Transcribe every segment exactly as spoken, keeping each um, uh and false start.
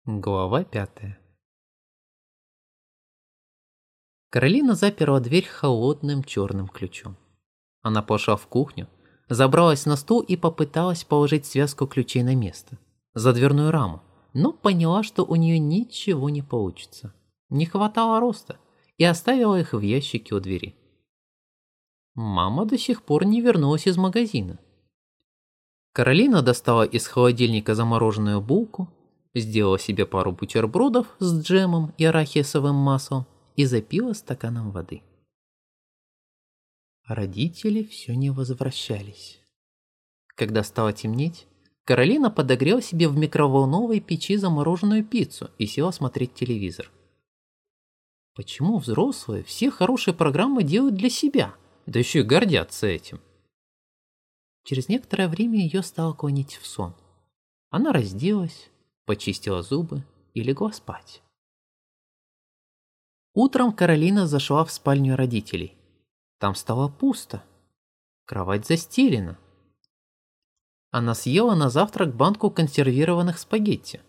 Глава пятая. Каролина заперла дверь холодным черным ключом. Она пошла в кухню, забралась на стул и попыталась положить связку ключей на место, за дверную раму, но поняла, что у нее ничего не получится. Не хватало роста, и оставила их в ящике у двери. Мама до сих пор не вернулась из магазина. Каролина достала из холодильника замороженную булку, сделала себе пару бутербродов с джемом и арахисовым маслом и запила стаканом воды. Родители все не возвращались. Когда стало темнеть, Каролина подогрела себе в микроволновой печи замороженную пиццу и села смотреть телевизор. Почему взрослые все хорошие программы делают для себя, да еще и гордятся этим? Через некоторое время ее стало клонить в сон. Она разделась, почистила зубы и легла спать. Утром Каролина зашла в спальню родителей. Там стало пусто. Кровать застелена. Она съела на завтрак банку консервированных спагетти.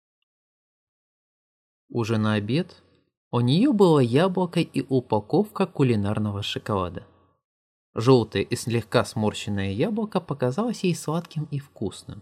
Уже на обед у нее было яблоко и упаковка кулинарного шоколада. Желтое и слегка сморщенное яблоко показалось ей сладким и вкусным.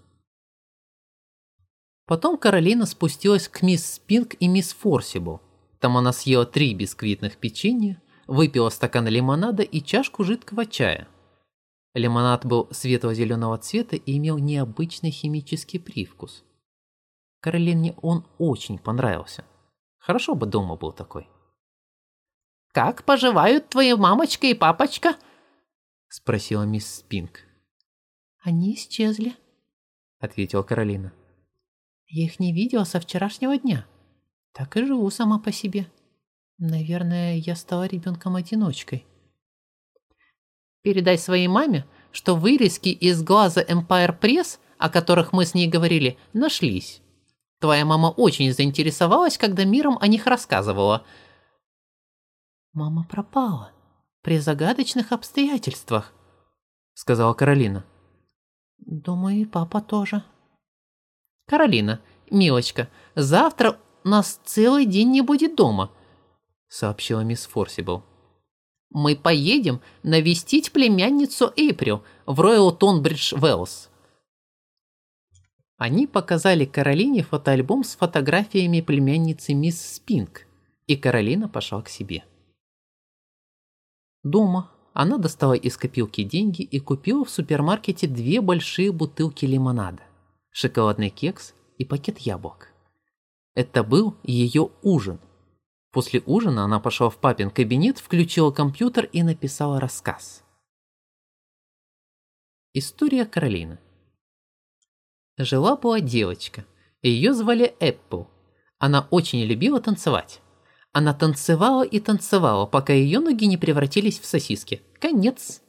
Потом Каролина спустилась к мисс Спинк и мисс Форсибл. Там она съела три бисквитных печенья, выпила стакан лимонада и чашку жидкого чая. Лимонад был светло-зеленого цвета и имел необычный химический привкус. Каролине он очень понравился. Хорошо бы дома был такой. «Как поживают твои мамочка и папочка?» — спросила мисс Спинк. «Они исчезли», — ответила Каролина. «Я их не видела со вчерашнего дня. Так и живу сама по себе. Наверное, я стала ребенком-одиночкой». «Передай своей маме, что вырезки из глаза Empire Press, о которых мы с ней говорили, нашлись. Твоя мама очень заинтересовалась, когда миром о них рассказывала». «Мама пропала при загадочных обстоятельствах», — сказала Каролина. «Думаю, и папа тоже». «Каролина, милочка, завтра нас целый день не будет дома», — сообщила мисс Форсибл. «Мы поедем навестить племянницу Эйприл в Роyal Тонбридж Уэллс». Они показали Каролине фотоальбом с фотографиями племянницы мисс Спинк, и Каролина пошла к себе. Дома она достала из копилки деньги и купила в супермаркете две большие бутылки лимонада, шоколадный кекс и пакет яблок. Это был ее ужин. После ужина она пошла в папин кабинет, включила компьютер и написала рассказ. История Каролины. Жила-была девочка, ее звали Эппл. Она очень любила танцевать. Она танцевала и танцевала, пока ее ноги не превратились в сосиски. Конец.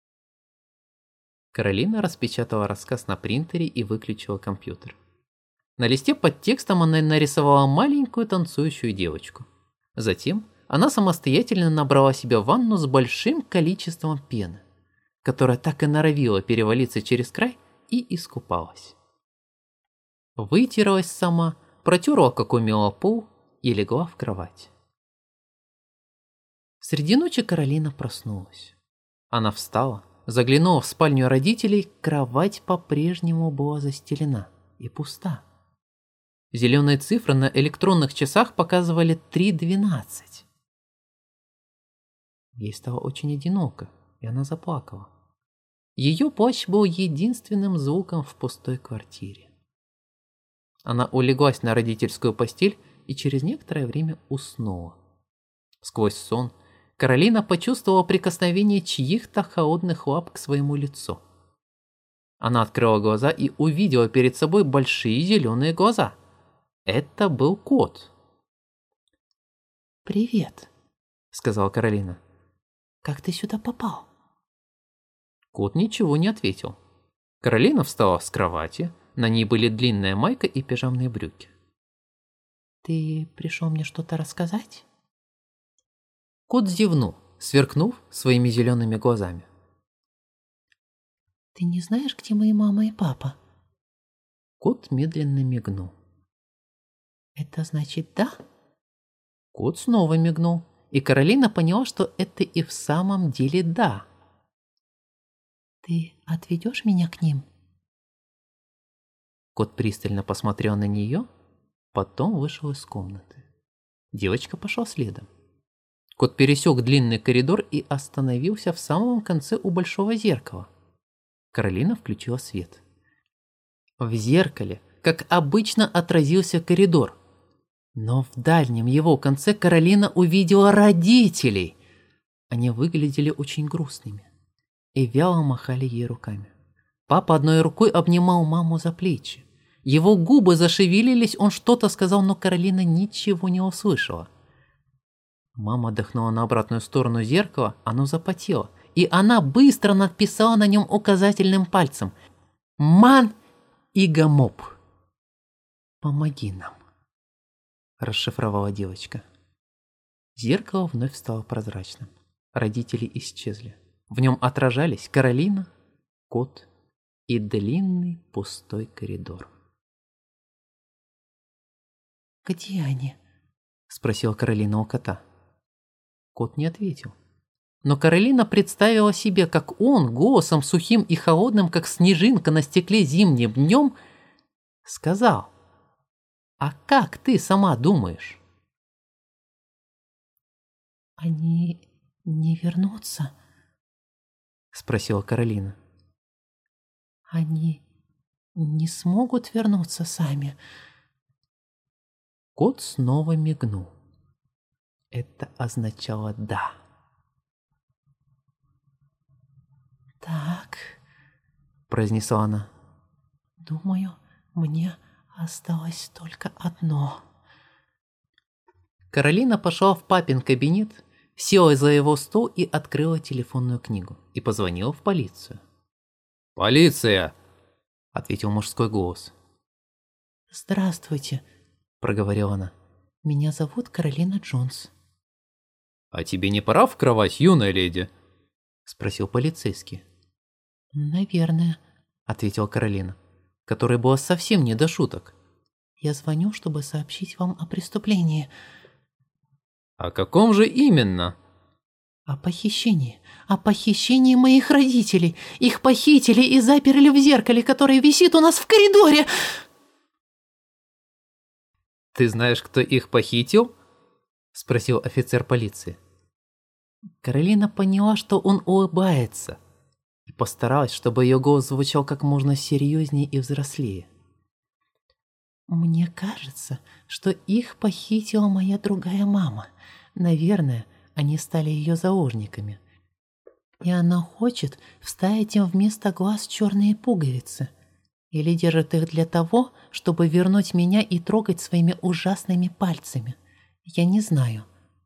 Каролина распечатала рассказ на принтере и выключила компьютер. На листе под текстом она нарисовала маленькую танцующую девочку. Затем она самостоятельно набрала себе ванну с большим количеством пены, которая так и норовила перевалиться через край, и искупалась. Вытерлась сама, протерла, как умела, пол и легла в кровать. Среди ночи Каролина проснулась. Она встала, заглянула в спальню родителей, кровать по-прежнему была застелена и пуста. Зеленые цифры на электронных часах показывали три двенадцать. Ей стало очень одиноко, и она заплакала. Ее плач был единственным звуком в пустой квартире. Она улеглась на родительскую постель и через некоторое время уснула. Сквозь сон Каролина почувствовала прикосновение чьих-то холодных лап к своему лицу. Она открыла глаза и увидела перед собой большие зеленые глаза. Это был кот. «Привет», — сказала Каролина. «Как ты сюда попал?» Кот ничего не ответил. Каролина встала с кровати, на ней были длинная майка и пижамные брюки. «Ты пришел мне что-то рассказать?» Кот зевнул, сверкнув своими зелеными глазами. «Ты не знаешь, где мои мама и папа?» Кот медленно мигнул. Это значит да? Кот снова мигнул, и Каролина поняла, что это и в самом деле да. Ты отведешь меня к ним? Кот пристально посмотрел на нее, потом вышел из комнаты. Девочка пошла следом. Кот пересек длинный коридор и остановился в самом конце у большого зеркала. Каролина включила свет. В зеркале, как обычно, отразился коридор. Но в дальнем его конце Каролина увидела родителей. Они выглядели очень грустными и вяло махали ей руками. Папа одной рукой обнимал маму за плечи. Его губы зашевелились, он что-то сказал, но Каролина ничего не услышала. Мама отдохнула на обратную сторону зеркала, оно запотело, и она быстро написала на нем указательным пальцем: «Ман и Гамоп, помоги нам», – расшифровала девочка. Зеркало вновь стало прозрачным. Родители исчезли. В нем отражались Каролина, кот и длинный пустой коридор. «Где они?» – спросила Каролина у кота. Кот не ответил. Но Каролина представила себе, как он, голосом сухим и холодным, как снежинка на стекле зимним днем, сказал: «А как ты сама думаешь?» «Они не вернутся?» – спросила Каролина. «Они не смогут вернуться сами?» Кот снова мигнул. Это означало «да». «Так», – произнесла она. «Думаю, мне осталось только одно». Каролина пошла в папин кабинет, села за его стол и открыла телефонную книгу и позвонила в полицию. «Полиция!» – ответил мужской голос. «Здравствуйте», – проговорила она. «Меня зовут Каролина Джонс». «А тебе не пора в кровать, юная леди?» – спросил полицейский. «Наверное», – ответила Каролина, которой было совсем не до шуток. «Я звоню, чтобы сообщить вам о преступлении». «О каком же именно?» «О похищении. О похищении моих родителей. Их похитили и заперли в зеркале, которое висит у нас в коридоре». «Ты знаешь, кто их похитил?» – спросил офицер полиции. Каролина поняла, что он улыбается, и постаралась, чтобы ее голос звучал как можно серьезнее и взрослее. «Мне кажется, что их похитила моя другая мама. Наверное, они стали ее заложниками. И она хочет вставить им вместо глаз черные пуговицы. Или держит их для того, чтобы вернуть меня и трогать своими ужасными пальцами. Я не знаю».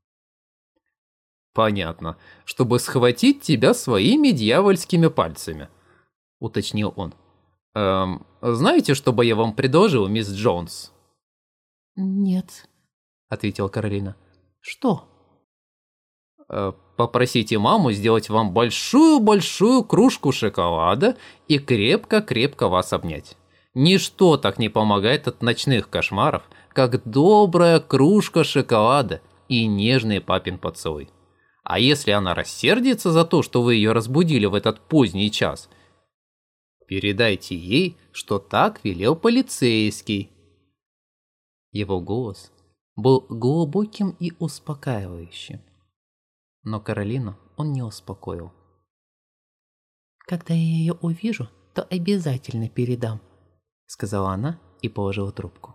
«Понятно, чтобы схватить тебя своими дьявольскими пальцами», — уточнил он. «Эм, знаете, что бы я вам предложил, мисс Джонс?» «Нет», — ответила Каролина. «Что?» Э, «Попросите маму сделать вам большую-большую кружку шоколада и крепко-крепко вас обнять. Ничто так не помогает от ночных кошмаров, как добрая кружка шоколада и нежный папин поцелуй. А если она рассердится за то, что вы ее разбудили в этот поздний час, передайте ей, что так велел полицейский». Его голос был глубоким и успокаивающим. Но Каролину он не успокоил. «Когда я ее увижу, то обязательно передам», — сказала она и положила трубку.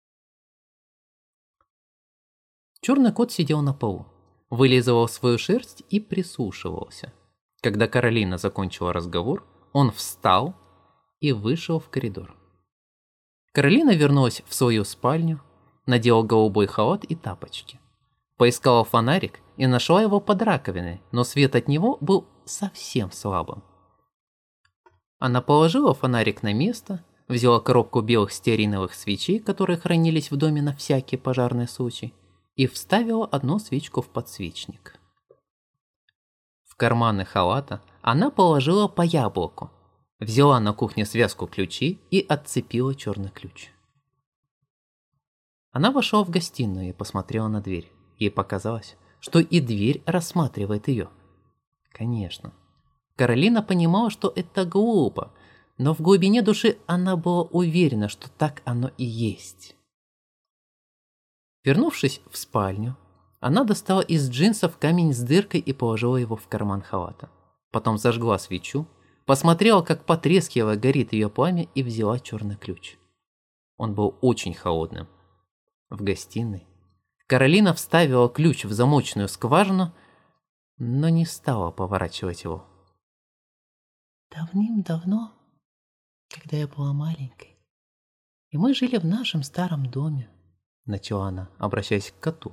Черный кот сидел на полу, вылизывал свою шерсть и прислушивался. Когда Каролина закончила разговор, он встал и вышел в коридор. Каролина вернулась в свою спальню, надела голубой халат и тапочки. Поискала фонарик и нашла его под раковиной, но свет от него был совсем слабым. Она положила фонарик на место, взяла коробку белых стеариновых свечей, которые хранились в доме на всякий пожарный случай, и вставила одну свечку в подсвечник. В карманы халата она положила по яблоку, взяла на кухне связку ключей и отцепила черный ключ. Она вошла в гостиную и посмотрела на дверь. Ей показалось, что и дверь рассматривает ее. Конечно. Каролина понимала, что это глупо, но в глубине души она была уверена, что так оно и есть. Вернувшись в спальню, она достала из джинсов камень с дыркой и положила его в карман халата. Потом зажгла свечу, посмотрела, как потрескивая горит ее пламя, и взяла черный ключ. Он был очень холодным. В гостиной Каролина вставила ключ в замочную скважину, но не стала поворачивать его. Давным-давно, когда я была маленькой, и мы жили в нашем старом доме, начала она, обращаясь к коту.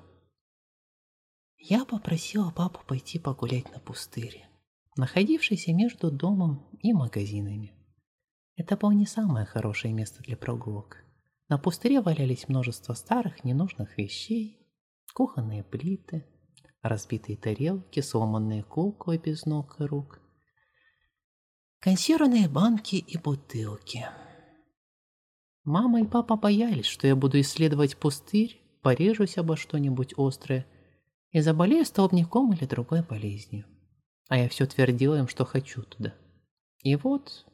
Я попросила папу пойти погулять на пустыре, находившийся между домом и магазинами. Это было не самое хорошее место для прогулок. На пустыре валялись множество старых ненужных вещей, кухонные плиты, разбитые тарелки, сломанные куклы без ног и рук, консервные банки и бутылки. Мама и папа боялись, что я буду исследовать пустырь, порежусь обо что-нибудь острое и заболею столбняком или другой болезнью. А я все твердила им, что хочу туда. И вот...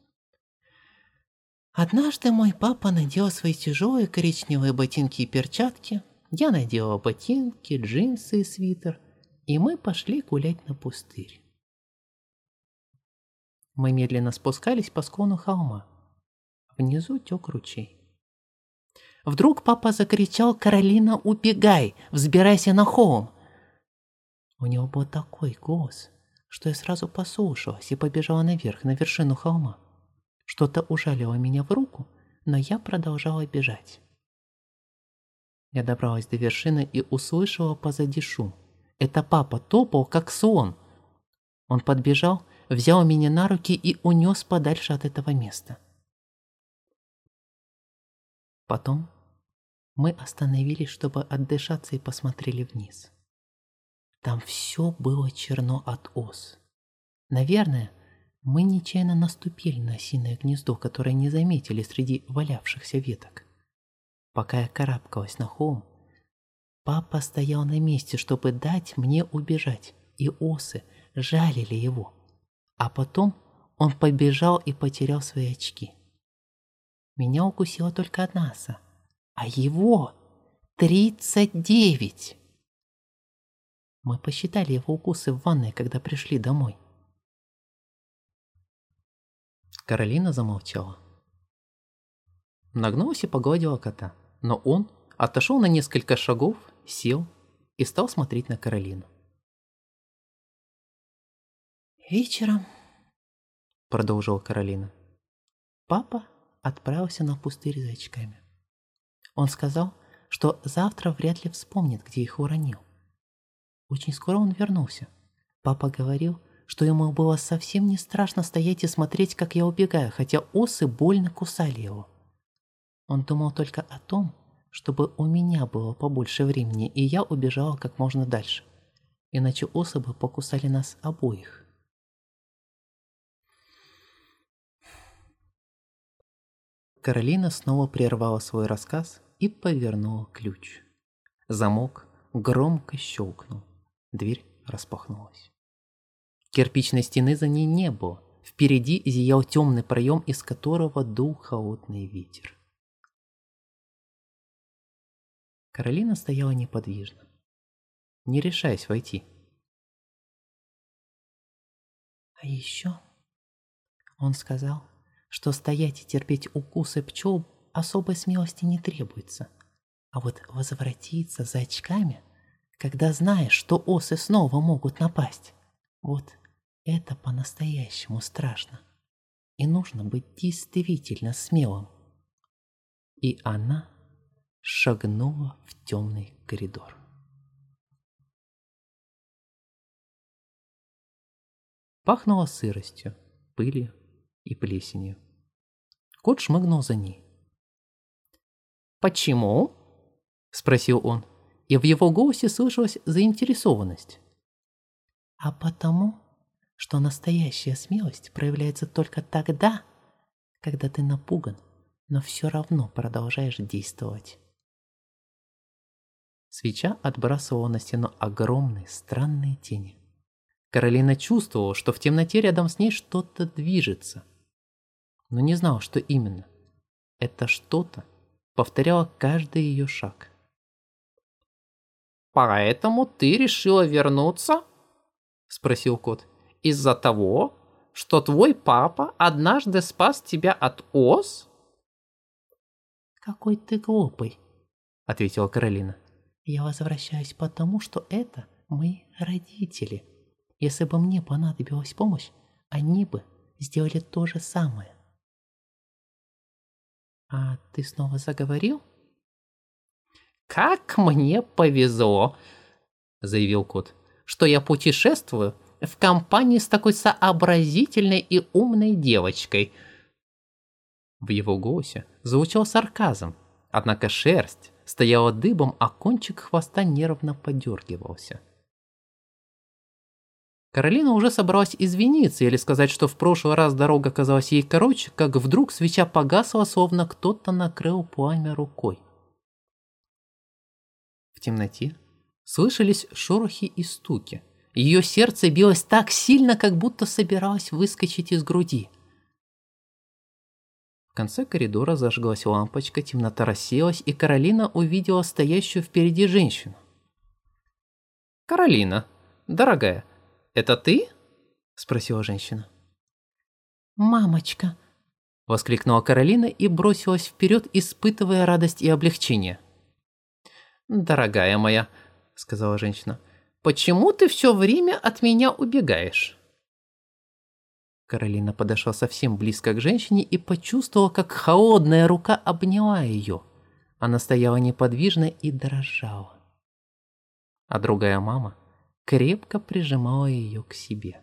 Однажды мой папа надел свои тяжелые коричневые ботинки и перчатки, я надела ботинки, джинсы и свитер, и мы пошли гулять на пустырь. Мы медленно спускались по склону холма. Внизу тек ручей. Вдруг папа закричал: «Каролина, убегай! Взбирайся на холм!» У него был такой голос, что я сразу послушалась и побежала наверх, на вершину холма. Что-то ужалило меня в руку, но я продолжала бежать. Я добралась до вершины и услышала позади шум. Это папа топал, как слон. Он подбежал, взял меня на руки и унес подальше от этого места. Потом мы остановились, чтобы отдышаться, и посмотрели вниз. Там все было черно от ос. Наверное, мы нечаянно наступили на осиное гнездо, которое не заметили среди валявшихся веток. Пока я карабкалась на холм, папа стоял на месте, чтобы дать мне убежать, и осы жалили его. А потом он побежал и потерял свои очки. Меня укусила только одна оса, а его тридцать девять. Мы посчитали его укусы в ванной, когда пришли домой. Каролина замолчала. Нагнулась и погладила кота, но он отошел на несколько шагов, сел и стал смотреть на Каролину. «Вечером, — продолжила Каролина, — папа отправился на пустырь за очками. Он сказал, что завтра вряд ли вспомнит, где их уронил. Очень скоро он вернулся. Папа говорил, что ему было совсем не страшно стоять и смотреть, как я убегаю, хотя осы больно кусали его. Он думал только о том, чтобы у меня было побольше времени, и я убежала как можно дальше. Иначе осы бы покусали нас обоих. Каролина снова прервала свой рассказ и повернула ключ. Замок громко щелкнул. Дверь распахнулась. Кирпичной стены за ней не было. Впереди зиял темный проем, из которого дул холодный ветер. Каролина стояла неподвижно, не решаясь войти. А еще он сказал, что стоять и терпеть укусы пчел особой смелости не требуется. А вот возвратиться за очками, когда знаешь, что осы снова могут напасть, вот это по-настоящему страшно. И нужно быть действительно смелым. И она шагнула в темный коридор. Пахнуло сыростью, пылью и плесенью. Кот шмыгнул за ней. «Почему?» — спросил он, и в его голосе слышалась заинтересованность. «А потому, что настоящая смелость проявляется только тогда, когда ты напуган, но все равно продолжаешь действовать». Свеча отбрасывала на стену огромные странные тени. Каролина чувствовала, что в темноте рядом с ней что-то движется, но не знала, что именно. Это что-то повторяло каждый ее шаг. «Поэтому ты решила вернуться?» — спросил кот. «Из-за того, что твой папа однажды спас тебя от ос?» «Какой ты глупый», — ответила Каролина. «Я возвращаюсь потому, что это мои родители. Если бы мне понадобилась помощь, они бы сделали то же самое». «А ты снова заговорил?» «Как мне повезло», — заявил кот, «что я путешествую в компании с такой сообразительной и умной девочкой». В его голосе звучал сарказм, однако шерсть стояла дыбом, а кончик хвоста нервно подергивался. Каролина уже собралась извиниться или сказать, что в прошлый раз дорога казалась ей короче, как вдруг свеча погасла, словно кто-то накрыл пламя рукой. В темноте слышались шорохи и стуки. Ее сердце билось так сильно, как будто собиралось выскочить из груди. В конце коридора зажглась лампочка, темнота рассеялась, и Каролина увидела стоящую впереди женщину. «Каролина, дорогая, это ты?» — спросила женщина. «Мамочка!» — воскликнула Каролина и бросилась вперед, испытывая радость и облегчение. «Дорогая моя», — сказала женщина, — «почему ты все время от меня убегаешь?» Каролина подошла совсем близко к женщине и почувствовала, как холодная рука обняла ее. Она стояла неподвижно и дрожала. А другая мама крепко прижимала ее к себе.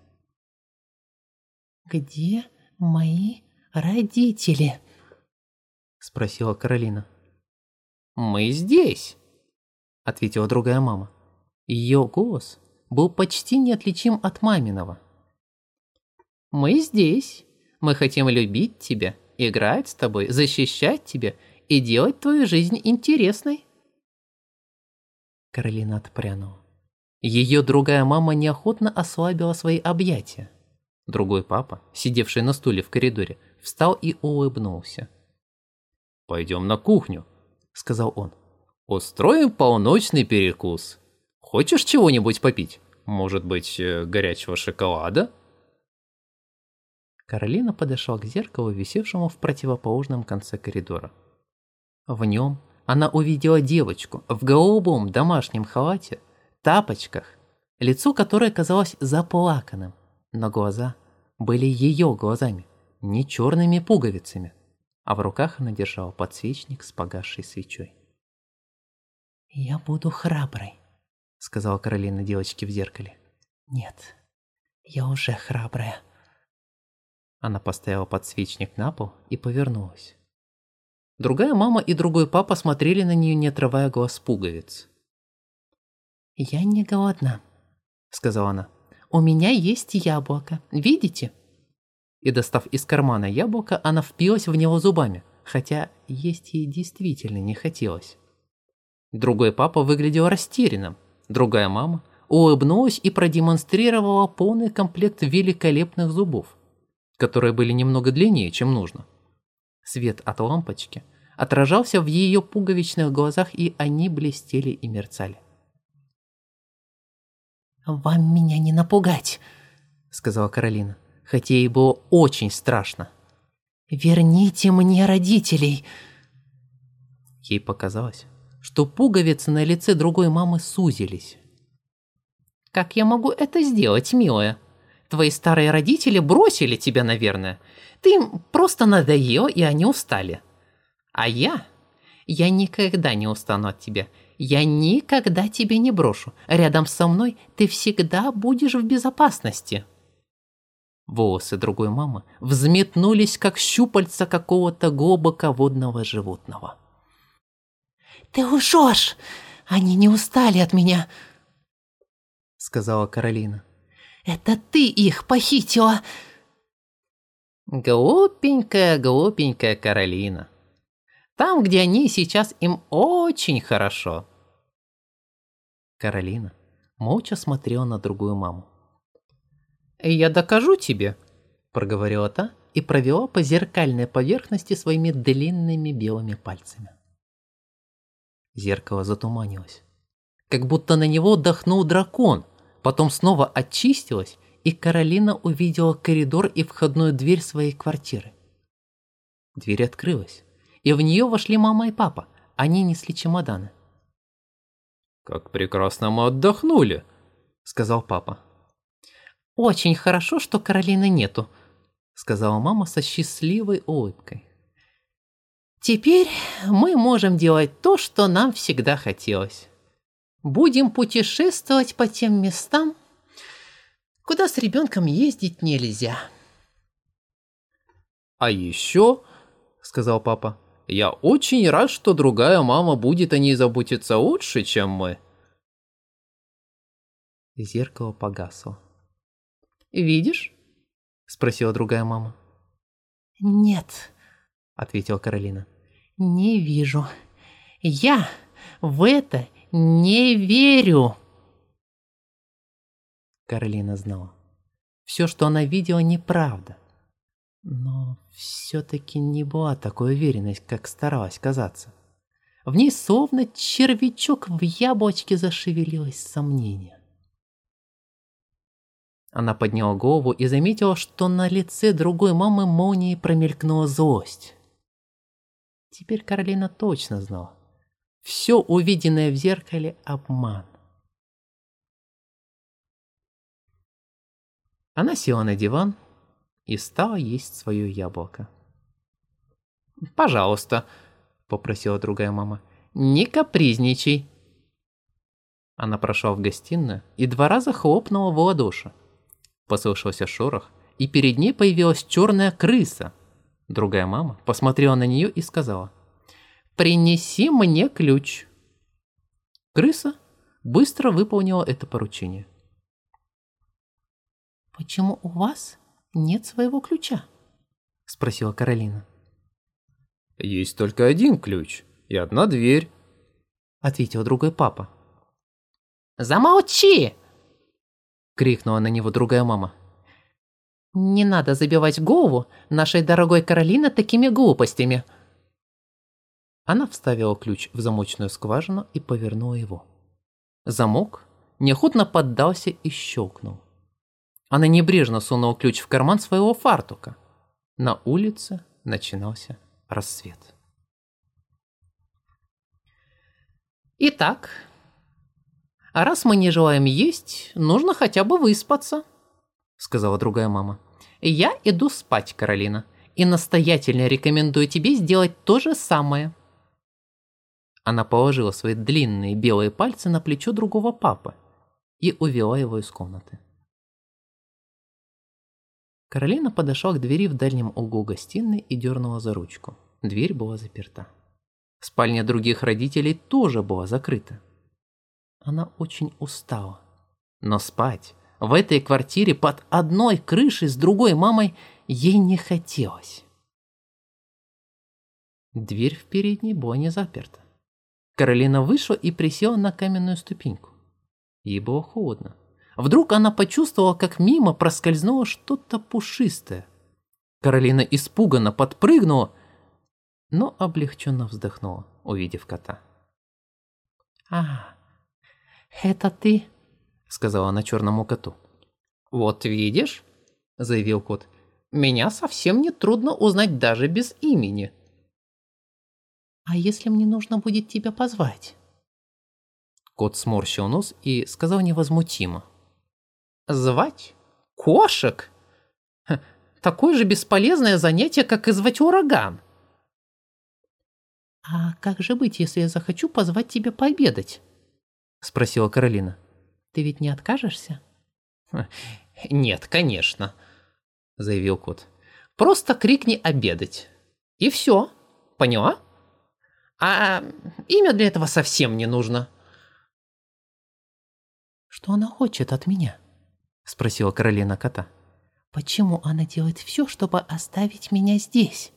«Где мои родители?» — спросила Каролина. «Мы здесь», — ответила другая мама. Ее голос был почти неотличим от маминого. «Мы здесь. Мы хотим любить тебя, играть с тобой, защищать тебя и делать твою жизнь интересной». Каролина отпрянула. Ее другая мама неохотно ослабила свои объятия. Другой папа, сидевший на стуле в коридоре, встал и улыбнулся. «Пойдем на кухню», — сказал он. «Устроим полночный перекус. Хочешь чего-нибудь попить? Может быть, горячего шоколада?» Каролина подошла к зеркалу, висевшему в противоположном конце коридора. В нем она увидела девочку в голубом домашнем халате, тапочках, лицо которой казалось заплаканным, но глаза были ее глазами, не черными пуговицами, а в руках она держала подсвечник с погасшей свечой. «Я буду храброй», — сказала Каролина девочке в зеркале. «Нет, я уже храбрая». Она поставила подсвечник на пол и повернулась. Другая мама и другой папа смотрели на нее, не отрывая глаз с пуговиц. «Я не голодна», — сказала она. «У меня есть яблоко, видите?» И, достав из кармана яблоко, она впилась в него зубами, хотя есть ей действительно не хотелось. Другой папа выглядел растерянным. Другая мама улыбнулась и продемонстрировала полный комплект великолепных зубов, которые были немного длиннее, чем нужно. Свет от лампочки отражался в ее пуговичных глазах, и они блестели и мерцали. «Вам меня не напугать», — сказала Каролина, хотя ей было очень страшно. «Верните мне родителей». Ей показалось, что пуговицы на лице другой мамы сузились. «Как я могу это сделать, милая? Твои старые родители бросили тебя, наверное. Ты им просто надоел, и они устали. А я? Я никогда не устану от тебя. Я никогда тебя не брошу. Рядом со мной ты всегда будешь в безопасности». Волосы другой мамы взметнулись, как щупальца какого-то глубоководного животного. «Ты лжешь! Они не устали от меня!» — сказала Каролина. «Это ты их похитила!» Глупенькая, глупенькая Каролина. Там, где они сейчас, им очень хорошо. Каролина молча смотрела на другую маму. «Я докажу тебе», — проговорила та и провела по зеркальной поверхности своими длинными белыми пальцами. Зеркало затуманилось, как будто на него отдохнул дракон, потом снова очистилось, и Каролина увидела коридор и входную дверь своей квартиры. Дверь открылась, и в нее вошли мама и папа. Они несли чемоданы. «Как прекрасно мы отдохнули», — сказал папа. «Очень хорошо, что Каролины нету», — сказала мама со счастливой улыбкой. «Теперь мы можем делать то, что нам всегда хотелось. Будем путешествовать по тем местам, куда с ребенком ездить нельзя». «А еще», — сказал папа, — «я очень рад, что другая мама будет о ней заботиться лучше, чем мы». Зеркало погасло. «Видишь?» — спросила другая мама. «Нет», — ответила Каролина. «Не вижу. Я в это не верю». Каролина знала. Все, что она видела, неправда. Но все-таки не была такой уверенность, как старалась казаться. В ней словно червячок в яблочке зашевелилось сомнение. Она подняла голову и заметила, что на лице другой мамы молнией промелькнула злость. Теперь Каролина точно знала. Все увиденное в зеркале — обман. Она села на диван и стала есть свое яблоко. «Пожалуйста», — попросила другая мама, — «не капризничай». Она прошла в гостиную и два раза хлопнула в ладоши. Послышался шорох, и перед ней появилась черная крыса. Другая мама посмотрела на нее и сказала: «Принеси мне ключ». Крыса быстро выполнила это поручение. «Почему у вас нет своего ключа?» — спросила Каролина. «Есть только один ключ и одна дверь», — ответил другой папа. «Замолчи!» — крикнула на него другая мама. «Не надо забивать голову нашей дорогой Каролине такими глупостями». Она вставила ключ в замочную скважину и повернула его. Замок неохотно поддался и щелкнул. Она небрежно сунула ключ в карман своего фартука. На улице начинался рассвет. «Итак, а раз мы не желаем есть, нужно хотя бы выспаться», — сказала другая мама. «Я иду спать, Каролина, и настоятельно рекомендую тебе сделать то же самое». Она положила свои длинные белые пальцы на плечо другого папы и увела его из комнаты. Каролина подошла к двери в дальнем углу гостиной и дернула за ручку. Дверь была заперта. Спальня других родителей тоже была закрыта. Она очень устала. Но спать в этой квартире под одной крышей с другой мамой ей не хотелось. Дверь в передней была не заперта. Каролина вышла и присела на каменную ступеньку. Ей было холодно. Вдруг она почувствовала, как мимо проскользнуло что-то пушистое. Каролина испуганно подпрыгнула, но облегченно вздохнула, увидев кота. «А, это ты?» — сказала она черному коту. «Вот видишь», — заявил кот, — «меня совсем не трудно узнать даже без имени». «А если мне нужно будет тебя позвать?» Кот сморщил нос и сказал невозмутимо. «Звать? Кошек? Ха, такое же бесполезное занятие, как и звать ураган». «А как же быть, если я захочу позвать тебя пообедать?» — спросила Каролина. «Ты ведь не откажешься?» «Нет, конечно», — заявил кот. «Просто крикни обедать. И все. Поняла? А имя для этого совсем не нужно». «Что она хочет от меня?» — спросила Каролина кота. «Почему она делает все, чтобы оставить меня здесь?»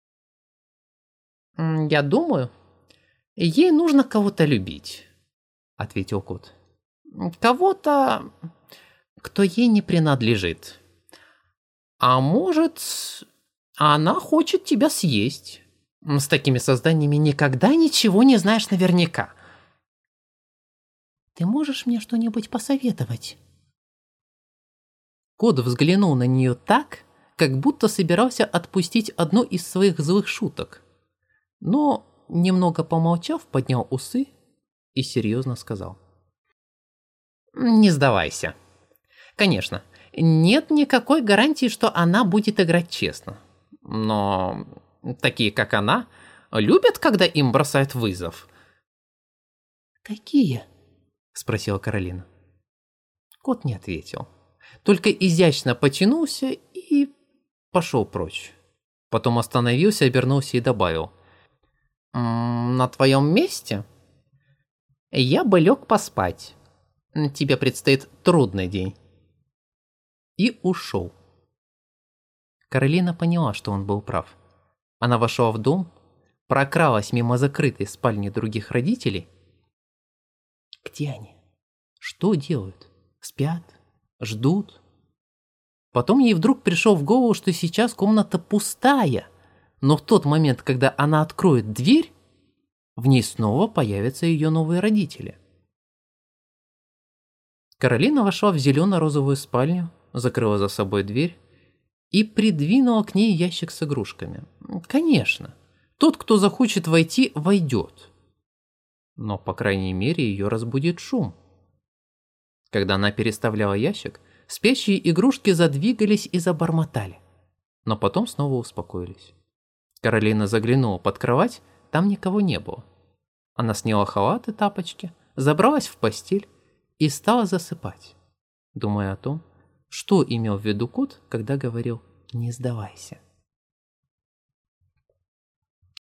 «Я думаю, ей нужно кого-то любить. — ответил кот. «Кого-то, кто ей не принадлежит. А может, она хочет тебя съесть. С такими созданиями никогда ничего не знаешь наверняка». «Ты можешь мне что-нибудь посоветовать?» Кот взглянул на нее так, как будто собирался отпустить одну из своих злых шуток. Но, немного помолчав, поднял усы и серьезно сказал. «Не сдавайся. Конечно, нет никакой гарантии, что она будет играть честно. Но такие, как она, любят, когда им бросают вызов». «Какие?» — спросила Каролина. Кот не ответил, только изящно потянулся и пошел прочь. Потом остановился, обернулся и добавил. «На твоем месте я бы лег поспать. Тебе предстоит трудный день». И ушел. Каролина поняла, что он был прав. Она вошла в дом, прокралась мимо закрытой спальни других родителей. Где они? Что делают? Спят? Ждут? Потом ей вдруг пришел в голову, что сейчас комната пустая, но в тот момент, когда она откроет дверь, в ней снова появятся ее новые родители. Каролина вошла в зелено-розовую спальню, закрыла за собой дверь и придвинула к ней ящик с игрушками. Конечно, тот, кто захочет войти, войдет. Но, по крайней мере, ее разбудит шум. Когда она переставляла ящик, спящие игрушки задвигались и забормотали, но потом снова успокоились. Каролина заглянула под кровать, там никого не было. Она сняла халат и тапочки, забралась в постель и стала засыпать, думая о том, что имел в виду кот, когда говорил «не сдавайся».